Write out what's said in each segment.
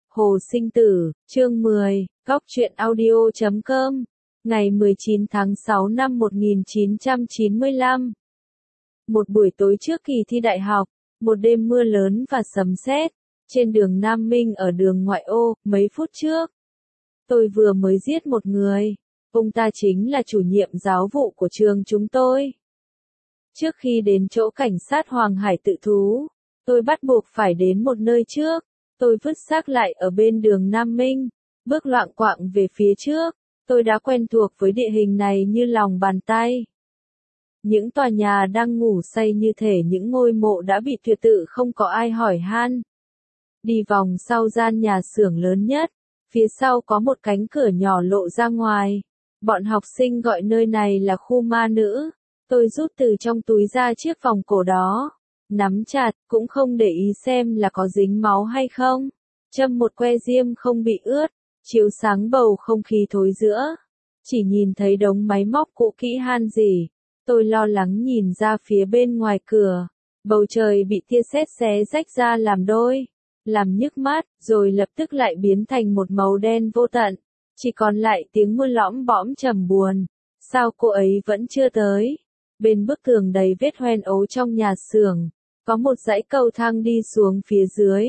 Hồ Sinh Tử, chương 10, Góc truyện audio.com, ngày 19 tháng 6 năm 1995. Một buổi tối trước kỳ thi đại học, một đêm mưa lớn và sấm sét, trên đường Nam Minh ở đường ngoại ô, mấy phút trước. Tôi vừa mới giết một người, ông ta chính là chủ nhiệm giáo vụ của trường chúng tôi. Trước khi đến chỗ cảnh sát Hoàng Hải tự thú, tôi bắt buộc phải đến một nơi trước. Tôi vứt xác lại ở bên đường Nam Minh, bước loạng quạng về phía trước. Tôi đã quen thuộc với địa hình này như lòng bàn tay. Những tòa nhà đang ngủ say như thể những ngôi mộ đã bị tuyệt tự không có ai hỏi han. Đi vòng sau gian nhà xưởng lớn nhất, phía sau có một cánh cửa nhỏ lộ ra ngoài. Bọn học sinh gọi nơi này là khu ma nữ. Tôi rút từ trong túi ra chiếc vòng cổ đó, nắm chặt, cũng không để ý xem là có dính máu hay không. Châm một que diêm không bị ướt, chiếu sáng bầu không khí thối rữa. Chỉ nhìn thấy đống máy móc cũ kỹ han rỉ. Tôi lo lắng nhìn ra phía bên ngoài cửa. Bầu trời bị tia sét xé rách ra làm đôi, làm nhức mắt, rồi lập tức lại biến thành một màu đen vô tận. Chỉ còn lại tiếng mưa lõm bõm trầm buồn. Sao cô ấy vẫn chưa tới? Bên bức tường đầy vết hoen ấu trong nhà xưởng, có một dãy cầu thang đi xuống phía dưới.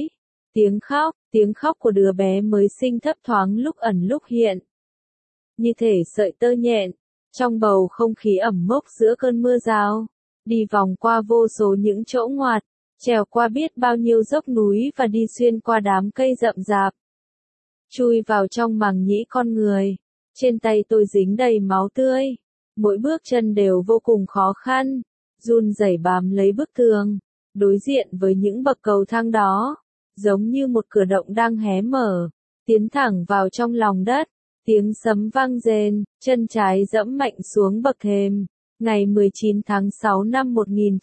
Tiếng khóc của đứa bé mới sinh thấp thoáng lúc ẩn lúc hiện. Như thể sợi tơ nhện, trong bầu không khí ẩm mốc giữa cơn mưa rào. Đi vòng qua vô số những chỗ ngoặt, trèo qua biết bao nhiêu dốc núi và đi xuyên qua đám cây rậm rạp. Chui vào trong màng nhĩ con người. Trên tay tôi dính đầy máu tươi. Mỗi bước chân đều vô cùng khó khăn, run rẩy bám lấy bức tường, đối diện với những bậc cầu thang đó, giống như một cửa động đang hé mở, tiến thẳng vào trong lòng đất. Tiếng sấm vang rền, chân trái dẫm mạnh xuống bậc thềm. Ngày 19 tháng 6 năm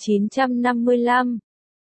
1955,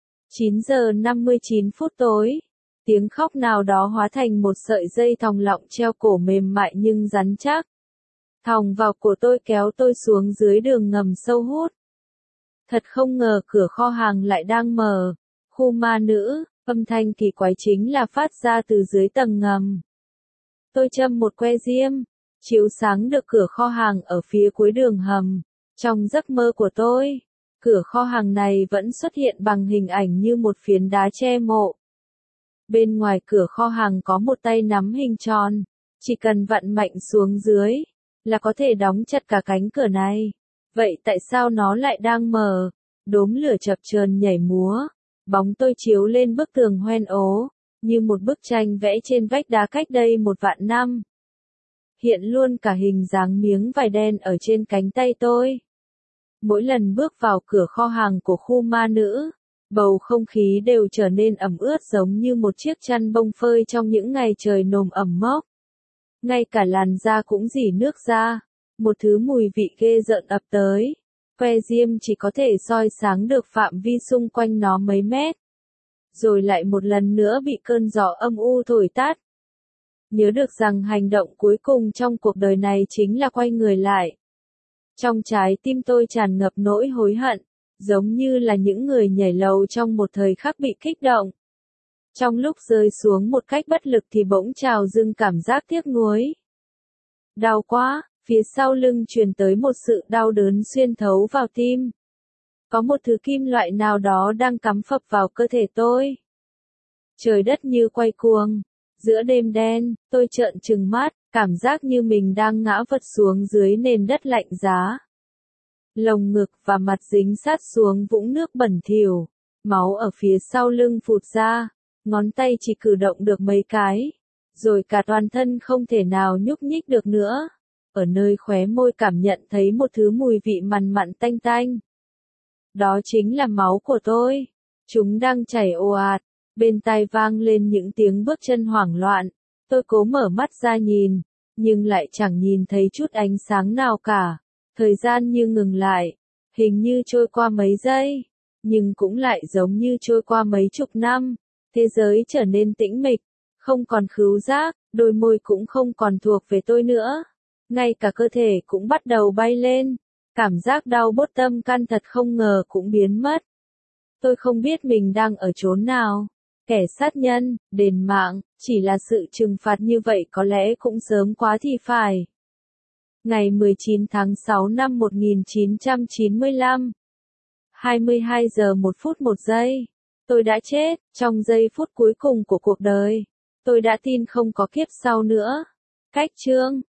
9 giờ 59 phút tối, tiếng khóc nào đó hóa thành một sợi dây thòng lọng treo cổ mềm mại nhưng rắn chắc. Thòng vào cổ tôi kéo tôi xuống dưới đường ngầm sâu hút. Thật không ngờ cửa kho hàng lại đang mở. Khu ma nữ, âm thanh kỳ quái chính là phát ra từ dưới tầng ngầm. Tôi châm một que diêm, chiếu sáng được cửa kho hàng ở phía cuối đường hầm. Trong giấc mơ của tôi, cửa kho hàng này vẫn xuất hiện bằng hình ảnh như một phiến đá che mộ. Bên ngoài cửa kho hàng có một tay nắm hình tròn, chỉ cần vặn mạnh xuống dưới là có thể đóng chặt cả cánh cửa này. Vậy tại sao nó lại đang mở? Đốm lửa chập chờn nhảy múa, bóng tôi chiếu lên bức tường hoen ố, như một bức tranh vẽ trên vách đá cách đây 1.000 năm. Hiện luôn cả hình dáng miếng vải đen ở trên cánh tay tôi. Mỗi lần bước vào cửa kho hàng của khu ma nữ, bầu không khí đều trở nên ẩm ướt giống như một chiếc chăn bông phơi trong những ngày trời nồm ẩm mốc. Ngay cả làn da cũng rỉ nước ra, một thứ mùi vị ghê rợn ập tới. Que diêm chỉ có thể soi sáng được phạm vi xung quanh nó mấy mét. Rồi lại một lần nữa bị cơn gió âm u thổi tắt. Nhớ được rằng hành động cuối cùng trong cuộc đời này chính là quay người lại. Trong trái tim tôi tràn ngập nỗi hối hận, giống như là những người nhảy lầu trong một thời khắc bị kích động. Trong lúc rơi xuống một cách bất lực thì bỗng trào dâng cảm giác tiếc nuối. Đau quá, phía sau lưng truyền tới một sự đau đớn xuyên thấu vào tim. Có một thứ kim loại nào đó đang cắm phập vào cơ thể tôi. Trời đất như quay cuồng. Giữa đêm đen, tôi trợn trừng mắt, cảm giác như mình đang ngã vật xuống dưới nền đất lạnh giá. Lồng ngực và mặt dính sát xuống vũng nước bẩn thỉu. Máu ở phía sau lưng phụt ra. Ngón tay chỉ cử động được mấy cái, rồi cả toàn thân không thể nào nhúc nhích được nữa. Ở nơi khóe môi cảm nhận thấy một thứ mùi vị mằn mặn tanh tanh. Đó chính là máu của tôi. Chúng đang chảy ồ ạt. Bên tai vang lên những tiếng bước chân hoảng loạn. Tôi cố mở mắt ra nhìn, nhưng lại chẳng nhìn thấy chút ánh sáng nào cả. Thời gian như ngừng lại, hình như trôi qua mấy giây, nhưng cũng lại giống như trôi qua mấy chục năm. Thế giới trở nên tĩnh mịch, không còn khứu giác, đôi môi cũng không còn thuộc về tôi nữa. Ngay cả cơ thể cũng bắt đầu bay lên. Cảm giác đau bốt tâm can thật không ngờ cũng biến mất. Tôi không biết mình đang ở chốn nào. Kẻ sát nhân, đền mạng, chỉ là sự trừng phạt như vậy có lẽ cũng sớm quá thì phải. Ngày 19 tháng 6 năm 1995. 22 giờ 1 phút 1 giây. Tôi đã chết, trong giây phút cuối cùng của cuộc đời. Tôi đã tin không có kiếp sau nữa. Cách chương